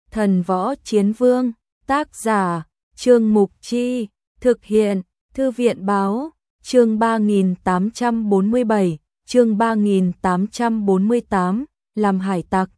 Thần Võ Chiến Vương, tác giả, Trương Mục Chi, thực hiện, Thư viện Báo, chương 3847, chương 3848, làm hải tặc.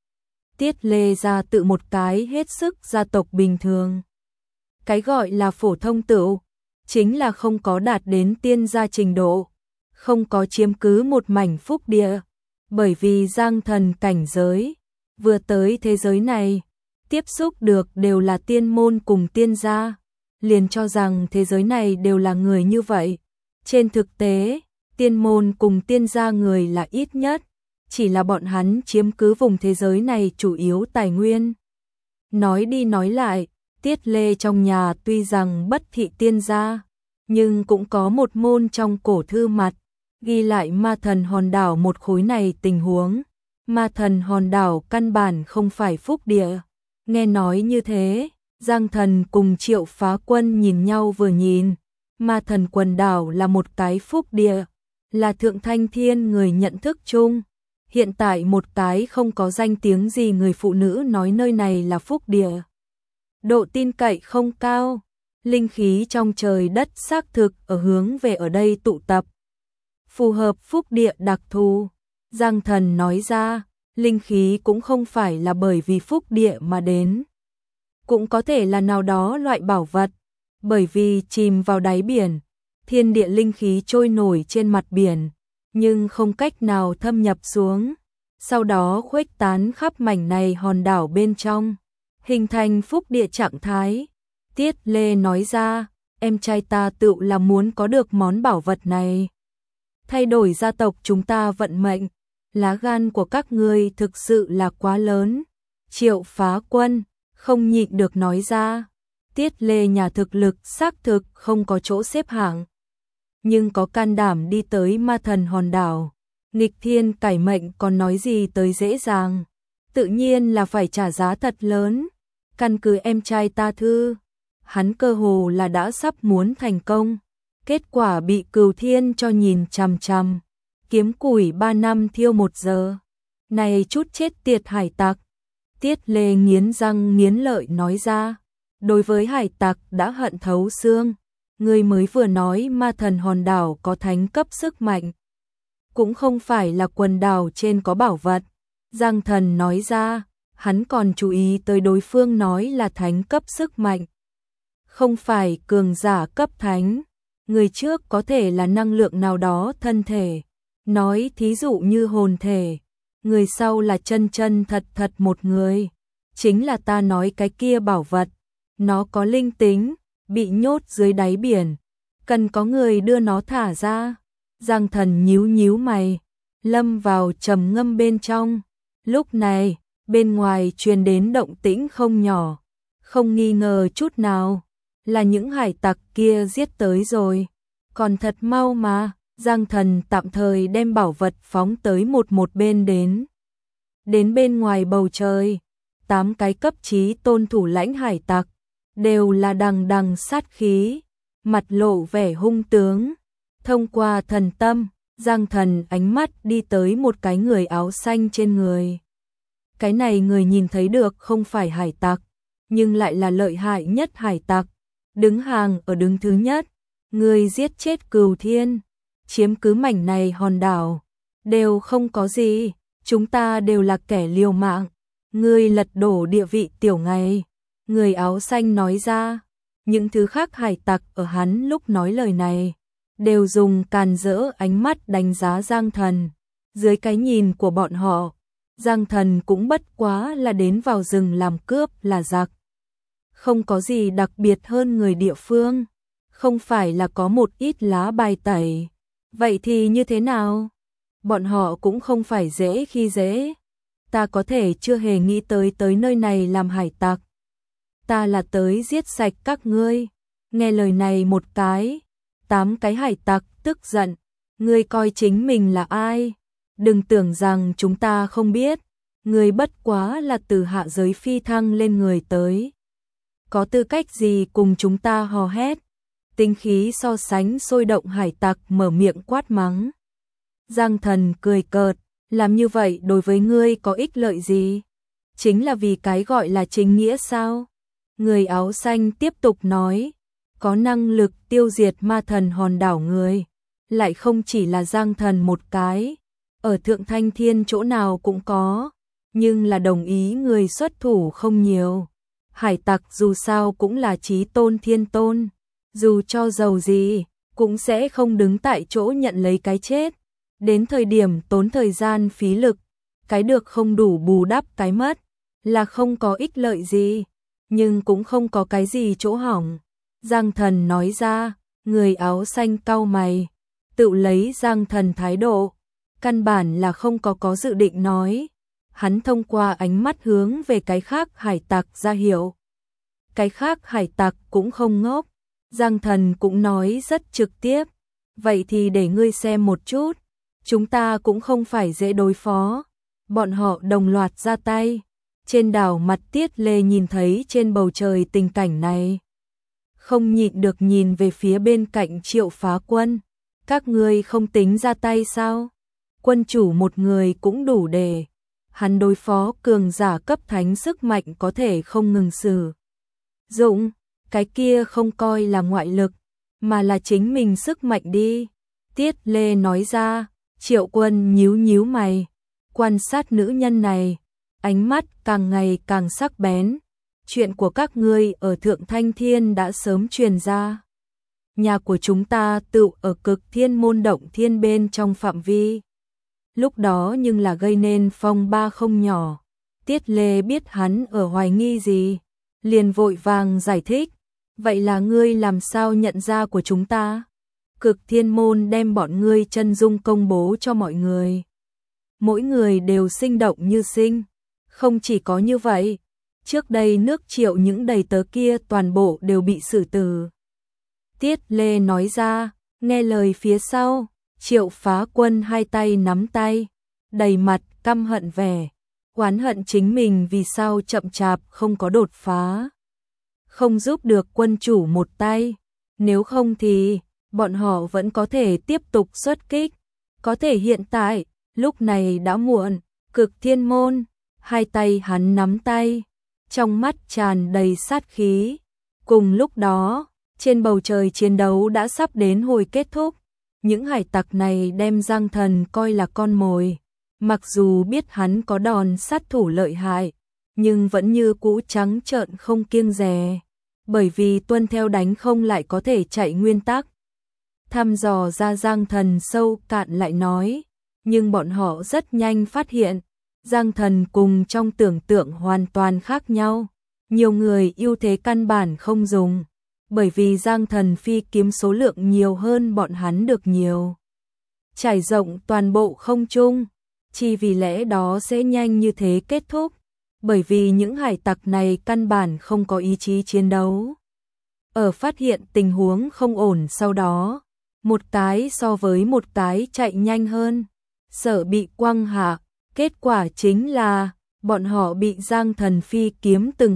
Tiết Lê ra tự một cái hết sức gia tộc bình thường. Cái gọi là phổ thông tựu, chính là không có đạt đến tiên gia trình độ, không có chiếm cứ một mảnh phúc địa, bởi vì Giang Thần cảnh giới, vừa tới thế giới này, tiếp xúc được đều là tiên môn cùng tiên gia, liền cho rằng thế giới này đều là người như vậy. Trên thực tế, tiên môn cùng tiên gia người là ít nhất, chỉ là bọn hắn chiếm cứ vùng thế giới này chủ yếu tài nguyên. Nói đi nói lại, Tiết Lê trong nhà tuy rằng bất thị tiên gia, nhưng cũng có một môn trong cổ thư mặt, ghi lại ma thần hòn đảo một khối này tình huống. Ma thần hòn đảo căn bản không phải phúc địa. Nghe nói như thế, Giang Thần cùng Triệu Phá Quân nhìn nhau vừa nhìn. Ma thần quần đảo là một cái phúc địa, là Thượng Thanh Thiên người nhận thức chung. Hiện tại một cái không có danh tiếng gì người phụ nữ nói nơi này là phúc địa, độ tin cậy không cao. Linh khí trong trời đất xác thực ở hướng về ở đây tụ tập, phù hợp phúc địa đặc thù. Giang Thần nói ra, linh khí cũng không phải là bởi vì phúc địa mà đến, cũng có thể là nào đó loại bảo vật, bởi vì chìm vào đáy biển, thiên địa linh khí trôi nổi trên mặt biển, nhưng không cách nào thâm nhập xuống, sau đó khuếch tán khắp mảnh này hòn đảo bên trong, hình thành phúc địa trạng thái. Tiết Lê nói ra, em trai ta tự là muốn có được món bảo vật này, thay đổi gia tộc chúng ta vận mệnh. Lá gan của các ngươi thực sự là quá lớn. Triệu Phá Quân không nhịn được nói ra, Tiết Lê nhà thực lực xác thực không có chỗ xếp hạng, nhưng có can đảm đi tới ma thần hòn đảo, nghịch thiên cải mệnh còn nói gì tới dễ dàng, tự nhiên là phải trả giá thật lớn. Căn cứ em trai ta thư, hắn cơ hồ là đã sắp muốn thành công, kết quả bị Cửu Thiên cho nhìn chằm chằm, kiếm củi 3 năm thiêu 1 giờ. Này chút chết tiệt hải tặc. Tiết Lê nghiến răng nghiến lợi nói ra, đối với hải tặc đã hận thấu xương. Người mới vừa nói ma thần hòn đảo có thánh cấp sức mạnh, cũng không phải là quần đảo trên có bảo vật. Giang Thần nói ra, hắn còn chú ý tới đối phương nói là thánh cấp sức mạnh, không phải cường giả cấp thánh. Người trước có thể là năng lượng nào đó thân thể, nói thí dụ như hồn thể, người sau là chân chân thật thật một người, chính là ta nói cái kia bảo vật, nó có linh tính, bị nhốt dưới đáy biển, cần có người đưa nó thả ra. Giang Thần nhíu nhíu mày, lâm vào trầm ngâm bên trong. Lúc này, bên ngoài truyền đến động tĩnh không nhỏ, không nghi ngờ chút nào, là những hải tặc kia giết tới rồi, còn thật mau mà. Giang Thần tạm thời đem bảo vật phóng tới một bên đến. Đến bên ngoài bầu trời, 8 cái cấp chí tôn thủ lãnh hải tặc, đều là đằng đằng sát khí, mặt lộ vẻ hung tướng. Thông qua thần tâm, Giang Thần ánh mắt đi tới một cái người áo xanh trên người. Cái này người nhìn thấy được không phải hải tặc, nhưng lại là lợi hại nhất hải tặc, đứng hàng ở đứng thứ nhất. Người giết chết Cửu Thiên, chiếm cứ mảnh này hòn đảo, đều không có gì, chúng ta đều là kẻ liều mạng, ngươi lật đổ địa vị tiểu ngày. Người áo xanh nói ra. Những thứ khác hải tặc ở hắn lúc nói lời này, đều dùng càn rỡ ánh mắt đánh giá Giang Thần. Dưới cái nhìn của bọn họ, Giang Thần cũng bất quá là đến vào rừng làm cướp là giặc, không có gì đặc biệt hơn người địa phương, không phải là có một ít lá bài tẩy. Vậy thì như thế nào? Bọn họ cũng không phải dễ khi dễ. Ta có thể chưa hề nghĩ tới nơi này làm hải tặc. Ta là tới giết sạch các ngươi. Nghe lời này một cái, 8 cái hải tặc tức giận. Ngươi coi chính mình là ai? Đừng tưởng rằng chúng ta không biết. Ngươi bất quá là từ hạ giới phi thăng lên người tới. Có tư cách gì cùng chúng ta hò hét? Tinh khí so sánh sôi động hải tặc mở miệng quát mắng. Giang Thần cười cợt, làm như vậy đối với ngươi có ích lợi gì? chính là vì cái gọi là chính nghĩa sao? Người áo xanh tiếp tục nói, có năng lực tiêu diệt ma thần hòn đảo người, lại không chỉ là Giang Thần một cái, ở Thượng Thanh Thiên chỗ nào cũng có, nhưng là đồng ý người xuất thủ không nhiều. Hải tặc dù sao cũng là chí tôn thiên tôn, dù cho giàu gì, cũng sẽ không đứng tại chỗ nhận lấy cái chết. Đến thời điểm tốn thời gian phí lực, cái được không đủ bù đắp cái mất, là không có ích lợi gì, nhưng cũng không có cái gì chỗ hỏng. Giang Thần nói ra, người áo xanh cau mày, tự lấy Giang Thần thái độ, căn bản là không có dự định nói. Hắn thông qua ánh mắt hướng về cái khác hải tặc ra hiệu. Cái khác hải tặc cũng không ngốc, Giang Thần cũng nói rất trực tiếp, vậy thì để ngươi xem một chút, chúng ta cũng không phải dễ đối phó. Bọn họ đồng loạt ra tay. Trên đảo Mặt Tiết Lê nhìn thấy trên bầu trời tình cảnh này, không nhịn được nhìn về phía bên cạnh Triệu Phá Quân. Các ngươi không tính ra tay sao? Quân chủ một người cũng đủ để hắn đối phó cường giả cấp thánh, sức mạnh có thể không ngừng sử dụng, cái kia không coi là ngoại lực, mà là chính mình sức mạnh đi. Tiết Lê nói ra. Triệu Quân nhíu nhíu mày, quan sát nữ nhân này, ánh mắt càng ngày càng sắc bén. Chuyện của các ngươi ở Thượng Thanh Thiên đã sớm truyền ra. Nhà của chúng ta tự ở Cực Thiên Môn Động Thiên bên trong phạm vi. Lúc đó nhưng là gây nên phong ba không nhỏ. Tiết Lê biết hắn ở hoài nghi gì, liền vội vàng giải thích. Vậy là ngươi làm sao nhận ra của chúng ta? Cực Thiên Môn đem bọn ngươi chân dung công bố cho mọi người. Mỗi người đều sinh động như sinh. Không chỉ có như vậy, trước đây nước Triệu những đầy tớ kia toàn bộ đều bị xử tử. Tiết Lê nói ra, nghe lời phía sau, Triệu Phá Quân hai tay nắm tay, đầy mặt căm hận vẻ, oán hận chính mình vì sao chậm chạp không có đột phá. Không giúp được quân chủ một tay, nếu không thì bọn họ vẫn có thể tiếp tục xuất kích. Có thể hiện tại, lúc này đã muộn. Cực Thiên Môn, hai tay hắn nắm tay, trong mắt tràn đầy sát khí. Cùng lúc đó, trên bầu trời chiến đấu đã sắp đến hồi kết thúc. Những hải tặc này đem Giang Thần coi là con mồi. Mặc dù biết hắn có đòn sát thủ lợi hại, nhưng vẫn như cũ trắng trợn không kiêng dè. Bởi vì tuân theo đánh không lại có thể chạy nguyên tắc. Thăm dò ra Giang Thần sâu cạn lại nói, nhưng bọn họ rất nhanh phát hiện, Giang Thần cùng trong tưởng tượng hoàn toàn khác nhau. Nhiều người ưu thế căn bản không dùng, bởi vì Giang Thần phi kiếm số lượng nhiều hơn bọn hắn được nhiều. Trải rộng toàn bộ không trung, chỉ vì lẽ đó sẽ nhanh như thế kết thúc, bởi vì những hải tặc này căn bản không có ý chí chiến đấu. Ở phát hiện tình huống không ổn sau đó, một cái so với một cái chạy nhanh hơn, sợ bị quăng hạ, kết quả chính là bọn họ bị Giang Thần phi kiếm từng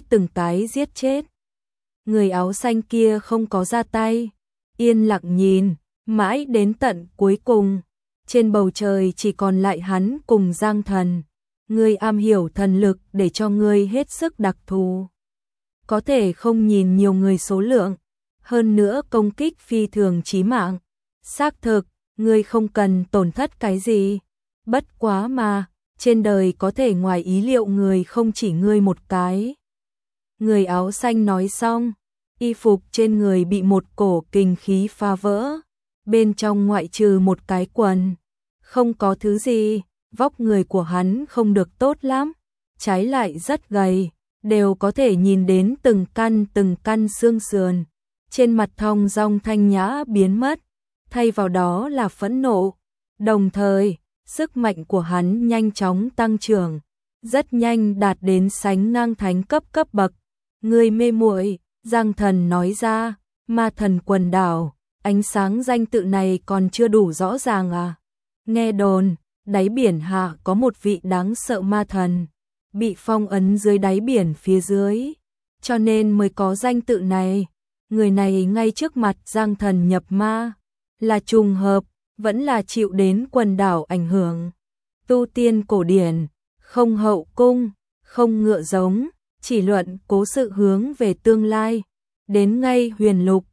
cái giết chết. Người áo xanh kia không có ra tay, yên lặng nhìn, mãi đến tận cuối cùng, trên bầu trời chỉ còn lại hắn cùng Giang Thần. Ngươi am hiểu thần lực để cho ngươi hết sức đặc thù, có thể không nhìn nhiều người số lượng, hơn nữa công kích phi thường chí mạng. Xác thực, ngươi không cần tổn thất cái gì, bất quá mà, trên đời có thể ngoài ý liệu người không chỉ ngươi một cái. Người áo xanh nói xong, y phục trên người bị một cổ kình khí phá vỡ, bên trong ngoại trừ một cái quần, không có thứ gì. Vóc người của hắn không được tốt lắm, trái lại rất gầy, đều có thể nhìn đến từng căn xương sườn. Trên mặt thong dong thanh nhã biến mất, thay vào đó là phẫn nộ. Đồng thời, sức mạnh của hắn nhanh chóng tăng trưởng, rất nhanh đạt đến sánh ngang thánh cấp bậc. Người mê muội, Giang Thần nói ra, ma thần quần đảo, ánh sáng danh tự này còn chưa đủ rõ ràng à? Nghe đồn, đáy biển hạ có một vị đáng sợ ma thần, bị phong ấn dưới đáy biển phía dưới, cho nên mới có danh tự này. Người này ngay trước mặt Giang Thần nhập ma, là trùng hợp, vẫn là chịu đến quần đảo ảnh hưởng. Tu tiên cổ điển, không hậu cung, không ngựa giống, chỉ luận cố sự hướng về tương lai. Đến ngay Huyền Lục,